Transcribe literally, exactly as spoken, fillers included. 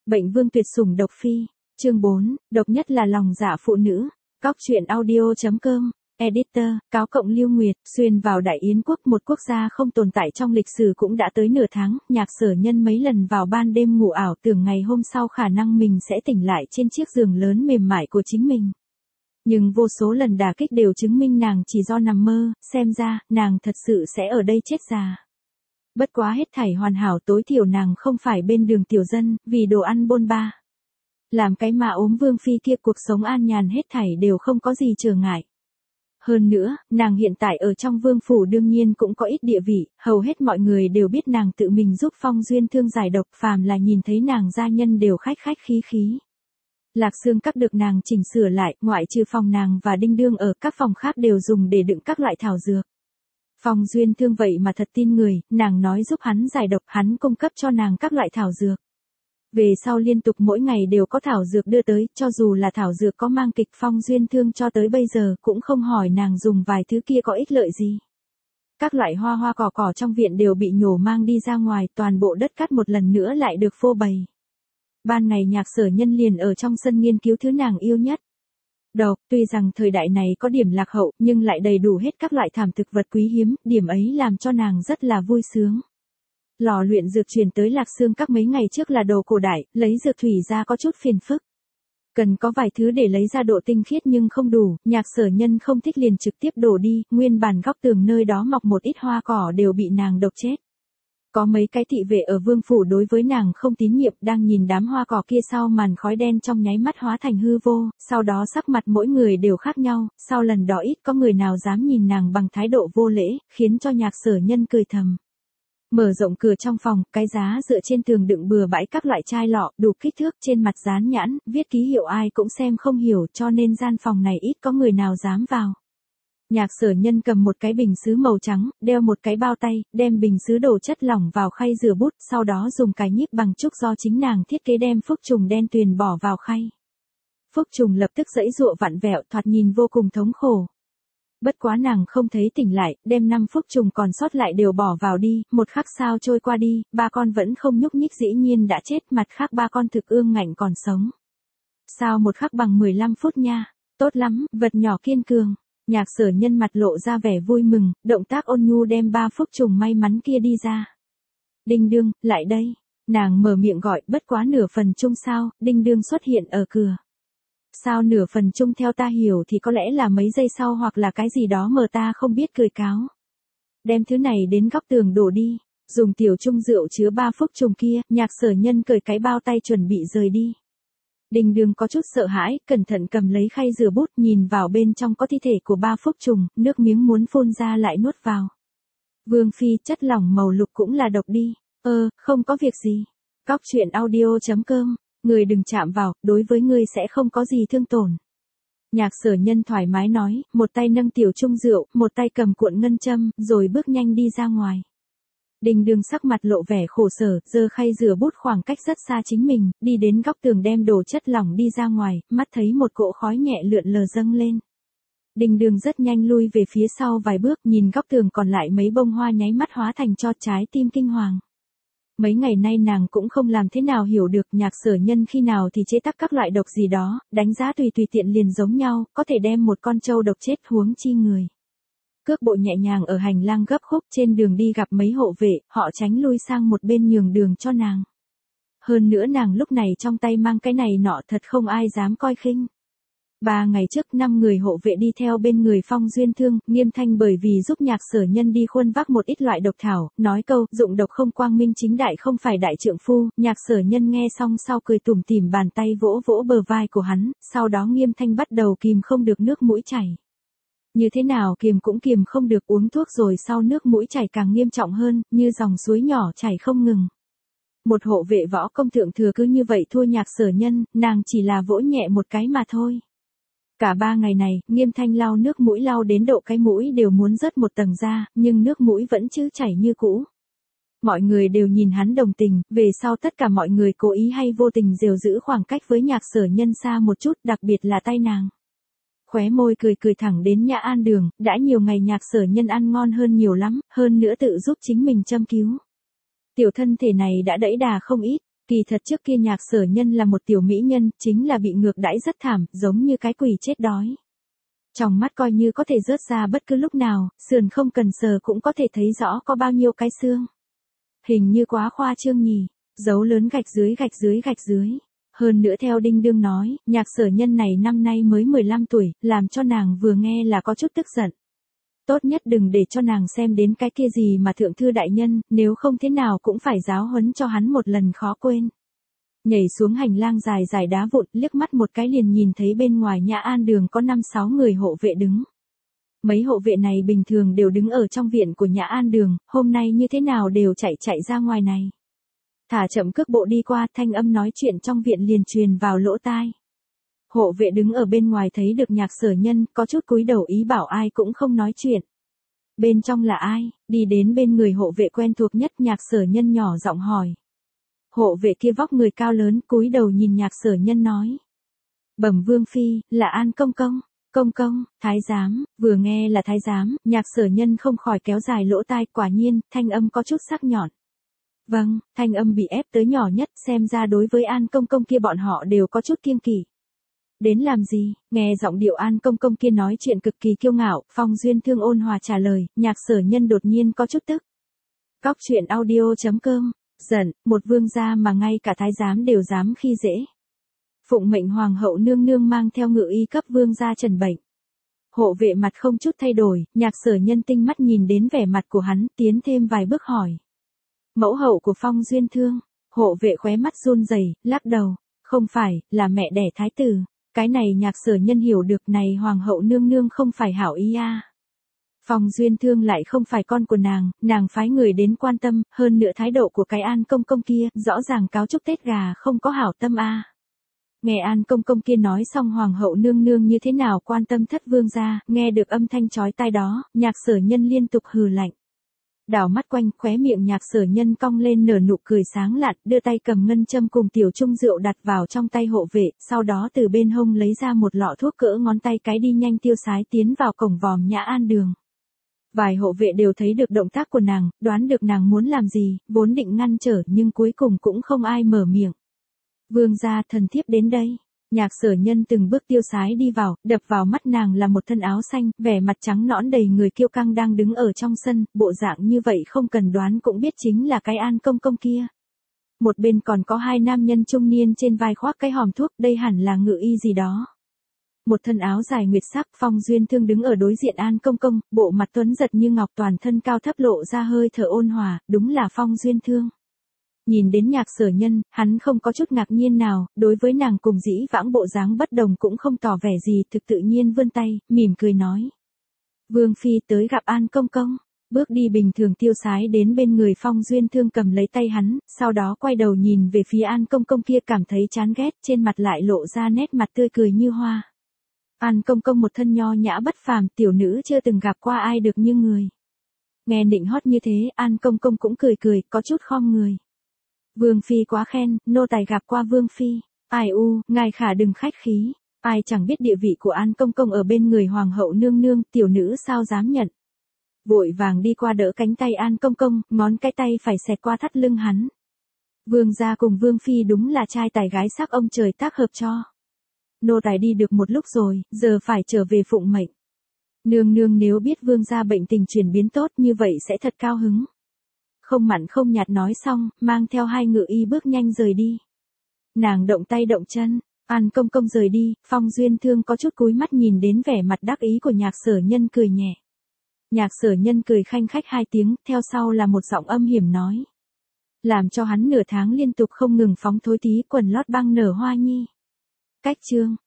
Bệnh vương tuyệt sủng độc phi, chương bốn, độc nhất là lòng dạ phụ nữ. Cóc truyện audio.com, editor, cáo cộng Lưu Nguyệt, xuyên vào Đại Yến quốc, một quốc gia không tồn tại trong lịch sử cũng đã tới nửa tháng, Nhạc Sở Nhân mấy lần vào ban đêm ngủ ảo tưởng ngày hôm sau khả năng mình sẽ tỉnh lại trên chiếc giường lớn mềm mại của chính mình. Nhưng vô số lần đả kích đều chứng minh nàng chỉ do nằm mơ, xem ra, nàng thật sự sẽ ở đây chết già. Bất quá hết thảy hoàn hảo, tối thiểu nàng không phải bên đường tiểu dân, vì đồ ăn bôn ba. Làm cái mà ốm vương phi kia, cuộc sống an nhàn hết thảy đều không có gì trở ngại. Hơn nữa, nàng hiện tại ở trong vương phủ đương nhiên cũng có ít địa vị, hầu hết mọi người đều biết nàng tự mình giúp Phong Duyên Thương giải độc, phàm là nhìn thấy nàng gia nhân đều khách khách khí khí. Lạc xương các được nàng chỉnh sửa lại, ngoại trừ phòng nàng và Đinh Đương ở, các phòng khác đều dùng để đựng các loại thảo dược. Phong Duyên Thương vậy mà thật tin người, nàng nói giúp hắn giải độc, hắn cung cấp cho nàng các loại thảo dược. Về sau liên tục mỗi ngày đều có thảo dược đưa tới, cho dù là thảo dược có mang kịch, Phong Duyên Thương cho tới bây giờ cũng không hỏi nàng dùng vài thứ kia có ích lợi gì. Các loại hoa hoa cỏ cỏ trong viện đều bị nhổ mang đi ra ngoài, toàn bộ đất cát một lần nữa lại được phô bày. Ban ngày Nhạc Sở Nhân liền ở trong sân nghiên cứu thứ nàng yêu nhất. Độc, tuy rằng thời đại này có điểm lạc hậu, nhưng lại đầy đủ hết các loại thảm thực vật quý hiếm, điểm ấy làm cho nàng rất là vui sướng. Lò luyện dược truyền tới Lạc Xương các mấy ngày trước là đồ cổ đại, lấy dược thủy ra có chút phiền phức. Cần có vài thứ để lấy ra độ tinh khiết nhưng không đủ, Nhạc Sở Nhân không thích liền trực tiếp đổ đi, nguyên bản góc tường nơi đó mọc một ít hoa cỏ đều bị nàng độc chết. Có mấy cái thị vệ ở vương phủ đối với nàng không tín nhiệm, đang nhìn đám hoa cỏ kia sau màn khói đen trong nháy mắt hóa thành hư vô, sau đó sắc mặt mỗi người đều khác nhau, sau lần đó ít có người nào dám nhìn nàng bằng thái độ vô lễ, khiến cho Nhạc Sở Nhân cười thầm. Mở rộng cửa trong phòng, cái giá dựa trên tường đựng bừa bãi các loại chai lọ, đủ kích thước, trên mặt dán nhãn, viết ký hiệu ai cũng xem không hiểu, cho nên gian phòng này ít có người nào dám vào. Nhạc Sở Nhân cầm một cái bình sứ màu trắng, đeo một cái bao tay, đem bình sứ đổ chất lỏng vào khay rửa bút, sau đó dùng cái nhíp bằng trúc do chính nàng thiết kế đem phúc trùng đen tuyền bỏ vào khay. Phúc trùng lập tức giãy giụa vặn vẹo, thoạt nhìn vô cùng thống khổ. Bất quá nàng không thấy tỉnh lại, đem năm phúc trùng còn sót lại đều bỏ vào đi, một khắc sao trôi qua đi, ba con vẫn không nhúc nhích, dĩ nhiên đã chết, mặt khác ba con thực ương ngạnh còn sống. Sao một khắc bằng mười lăm phút nha, tốt lắm, vật nhỏ kiên cường. Nhạc Sở Nhân mặt lộ ra vẻ vui mừng, động tác ôn nhu đem ba phúc trùng may mắn kia đi ra. Đinh Đương, lại đây. Nàng mở miệng gọi, bất quá nửa phần chung sao, Đinh Đương xuất hiện ở cửa. Sao nửa phần chung theo ta hiểu thì có lẽ là mấy giây sau hoặc là cái gì đó mờ ta không biết, cười cáo. Đem thứ này đến góc tường đổ đi, dùng tiểu chung rượu chứa ba phúc trùng kia, Nhạc Sở Nhân cởi cái bao tay chuẩn bị rời đi. Đinh Đương có chút sợ hãi, cẩn thận cầm lấy khay rửa bút, nhìn vào bên trong có thi thể của ba phúc trùng, nước miếng muốn phun ra lại nuốt vào. Vương phi, chất lỏng màu lục cũng là độc đi. Ơ, không có việc gì. Cóc truyện audio.com, người đừng chạm vào, đối với ngươi sẽ không có gì thương tổn. Nhạc Sở Nhân thoải mái nói, một tay nâng tiểu chung rượu, một tay cầm cuộn ngân châm, rồi bước nhanh đi ra ngoài. Đinh Đương sắc mặt lộ vẻ khổ sở, giơ khay rửa bút khoảng cách rất xa chính mình, đi đến góc tường đem đồ chất lỏng đi ra ngoài, mắt thấy một cỗ khói nhẹ lượn lờ dâng lên. Đinh Đương rất nhanh lui về phía sau vài bước, nhìn góc tường còn lại mấy bông hoa nháy mắt hóa thành cho trái tim kinh hoàng. Mấy ngày nay nàng cũng không làm thế nào hiểu được Nhạc Sở Nhân khi nào thì chế tác các loại độc gì đó, đánh giá tùy tùy tiện liền giống nhau, có thể đem một con trâu độc chết, huống chi người. Cước bộ nhẹ nhàng ở hành lang gấp khúc, trên đường đi gặp mấy hộ vệ, họ tránh lui sang một bên nhường đường cho nàng. Hơn nữa nàng lúc này trong tay mang cái này nọ, thật không ai dám coi khinh. Ba ngày trước, năm người hộ vệ đi theo bên người Phong Duyên Thương, Nghiêm Thanh bởi vì giúp Nhạc Sở Nhân đi khuân vác một ít loại độc thảo, nói câu, dụng độc không quang minh chính đại không phải đại trượng phu, Nhạc Sở Nhân nghe xong sau cười tủm tỉm bàn tay vỗ vỗ bờ vai của hắn, sau đó Nghiêm Thanh bắt đầu kìm không được nước mũi chảy. Như thế nào kiềm cũng kiềm không được, uống thuốc rồi sau nước mũi chảy càng nghiêm trọng hơn, như dòng suối nhỏ chảy không ngừng. Một hộ vệ võ công thượng thừa cứ như vậy thua Nhạc Sở Nhân, nàng chỉ là vỗ nhẹ một cái mà thôi. Cả ba ngày này, Nghiêm Thanh lau nước mũi lau đến độ cái mũi đều muốn rớt một tầng ra, nhưng nước mũi vẫn chứ chảy như cũ. Mọi người đều nhìn hắn đồng tình, về sau tất cả mọi người cố ý hay vô tình dèo giữ khoảng cách với Nhạc Sở Nhân xa một chút, đặc biệt là tay nàng. Khóe môi cười cười thẳng đến Nhã An Đường, đã nhiều ngày Nhạc Sở Nhân ăn ngon hơn nhiều lắm, hơn nữa tự giúp chính mình châm cứu. Tiểu thân thể này đã đẫy đà không ít, Kỳ thật trước kia Nhạc Sở Nhân là một tiểu mỹ nhân, chính là bị ngược đãi rất thảm, giống như cái quỷ chết đói. Trong mắt coi như có thể rớt ra bất cứ lúc nào, sườn không cần sờ cũng có thể thấy rõ có bao nhiêu cái xương. Hình như quá khoa trương nhỉ, dấu lớn gạch dưới gạch dưới gạch dưới. Hơn nữa theo Đinh Đương nói, Nhạc Sở Nhân này năm nay mới mười lăm tuổi, làm cho nàng vừa nghe là có chút tức giận. Tốt nhất đừng để cho nàng xem đến cái kia gì mà thượng thư đại nhân, nếu không thế nào cũng phải giáo huấn cho hắn một lần khó quên. Nhảy xuống hành lang dài dài đá vụn, liếc mắt một cái liền nhìn thấy bên ngoài Nhã An Đường có năm sáu người hộ vệ đứng. Mấy hộ vệ này bình thường đều đứng ở trong viện của Nhã An Đường, hôm nay như thế nào đều chạy chạy ra ngoài này. Thả chậm cước bộ đi qua, thanh âm nói chuyện trong viện liền truyền vào lỗ tai. Hộ vệ đứng ở bên ngoài thấy được Nhạc Sở Nhân, có chút cúi đầu ý bảo ai cũng không nói chuyện. Bên trong là ai? Đi đến bên người hộ vệ quen thuộc nhất, Nhạc Sở Nhân nhỏ giọng hỏi. Hộ vệ kia vóc người cao lớn, cúi đầu nhìn Nhạc Sở Nhân nói. Bẩm Vương Phi, là An Công Công. Công Công, Thái Giám, vừa nghe là Thái Giám, Nhạc Sở Nhân không khỏi kéo dài lỗ tai, quả nhiên, thanh âm có chút sắc nhọn. Vâng, thanh âm bị ép tới nhỏ nhất, xem ra đối với An Công Công kia bọn họ đều có chút kiêng kỵ. Đến làm gì? Nghe giọng điệu An Công Công kia nói chuyện cực kỳ kiêu ngạo, Phong Duyên Thương ôn hòa trả lời, Nhạc Sở Nhân đột nhiên có chút tức. Cóc truyện audio chấm com, giận, một vương gia mà ngay cả thái giám đều dám khi dễ. Phụng mệnh hoàng hậu nương nương mang theo ngự y cấp vương gia trần bệnh. Hộ vệ mặt không chút thay đổi, Nhạc Sở Nhân tinh mắt nhìn đến vẻ mặt của hắn, tiến thêm vài bước hỏi. Mẫu hậu của Phong Duyên Thương, hộ vệ khóe mắt run rẩy, lắc đầu, không phải, là mẹ đẻ thái tử. Cái này Nhạc Sở Nhân hiểu được, này hoàng hậu nương nương không phải hảo ý a. Phong Duyên Thương lại không phải con của nàng, nàng phái người đến quan tâm, hơn nữa thái độ của cái An Công Công kia, rõ ràng cáo chúc Tết gà không có hảo tâm a. Nghe An Công Công kia nói xong hoàng hậu nương nương như thế nào quan tâm thất vương gia, nghe được âm thanh chói tai đó, Nhạc Sở Nhân liên tục hừ lạnh. Đảo mắt quanh, khóe miệng Nhạc Sở Nhân cong lên nở nụ cười sáng lạn, đưa tay cầm ngân châm cùng tiểu chung rượu đặt vào trong tay hộ vệ, sau đó từ bên hông lấy ra một lọ thuốc cỡ ngón tay cái đi nhanh tiêu sái tiến vào cổng vòm Nhã An Đường. Vài hộ vệ đều thấy được động tác của nàng, đoán được nàng muốn làm gì, vốn định ngăn trở nhưng cuối cùng cũng không ai mở miệng. Vương gia, thần thiếp đến đây. Nhạc Sở Nhân từng bước tiêu sái đi vào, đập vào mắt nàng là một thân áo xanh, vẻ mặt trắng nõn đầy người kiêu căng đang đứng ở trong sân, bộ dạng như vậy không cần đoán cũng biết chính là cái An Công Công kia. Một bên còn có hai nam nhân trung niên trên vai khoác cái hòm thuốc, đây hẳn là ngự y gì đó. Một thân áo dài nguyệt sắc, Phong Duyên Thương đứng ở đối diện An Công Công, bộ mặt tuấn giật như ngọc, toàn thân cao thấp lộ ra hơi thở ôn hòa, đúng là Phong Duyên Thương. Nhìn đến Nhạc Sở Nhân, hắn không có chút ngạc nhiên nào, đối với nàng cùng dĩ vãng bộ dáng bất đồng cũng không tỏ vẻ gì, thực tự nhiên vươn tay, mỉm cười nói. Vương Phi tới gặp An Công Công, bước đi bình thường tiêu sái đến bên người Phong Duyên Thương cầm lấy tay hắn, sau đó quay đầu nhìn về phía An Công Công kia cảm thấy chán ghét, trên mặt lại lộ ra nét mặt tươi cười như hoa. An Công Công một thân nho nhã bất phàm, tiểu nữ chưa từng gặp qua ai được như người. Nghe nịnh hót như thế, An Công Công cũng cười cười, có chút khom người. Vương Phi quá khen, nô tài gặp qua Vương Phi. Ai u, ngài khả đừng khách khí. Ai chẳng biết địa vị của An Công Công ở bên người hoàng hậu nương nương, tiểu nữ sao dám nhận. Vội vàng đi qua đỡ cánh tay An Công Công, ngón cái tay phải xẹt qua thắt lưng hắn. Vương gia cùng Vương Phi đúng là trai tài gái sắc ông trời tác hợp cho. Nô tài đi được một lúc rồi, giờ phải trở về phụng mệnh. Nương nương nếu biết vương gia bệnh tình chuyển biến tốt như vậy sẽ thật cao hứng. Không mặn không nhạt nói xong, mang theo hai ngự y bước nhanh rời đi. Nàng động tay động chân, An Công Công rời đi, Phong Duyên Thương có chút cúi mắt nhìn đến vẻ mặt đắc ý của Nhạc Sở Nhân cười nhẹ. Nhạc Sở Nhân cười khanh khách hai tiếng, theo sau là một giọng âm hiểm nói. Làm cho hắn nửa tháng liên tục không ngừng phóng thối tí quần lót băng nở hoa nhi. Cách chương,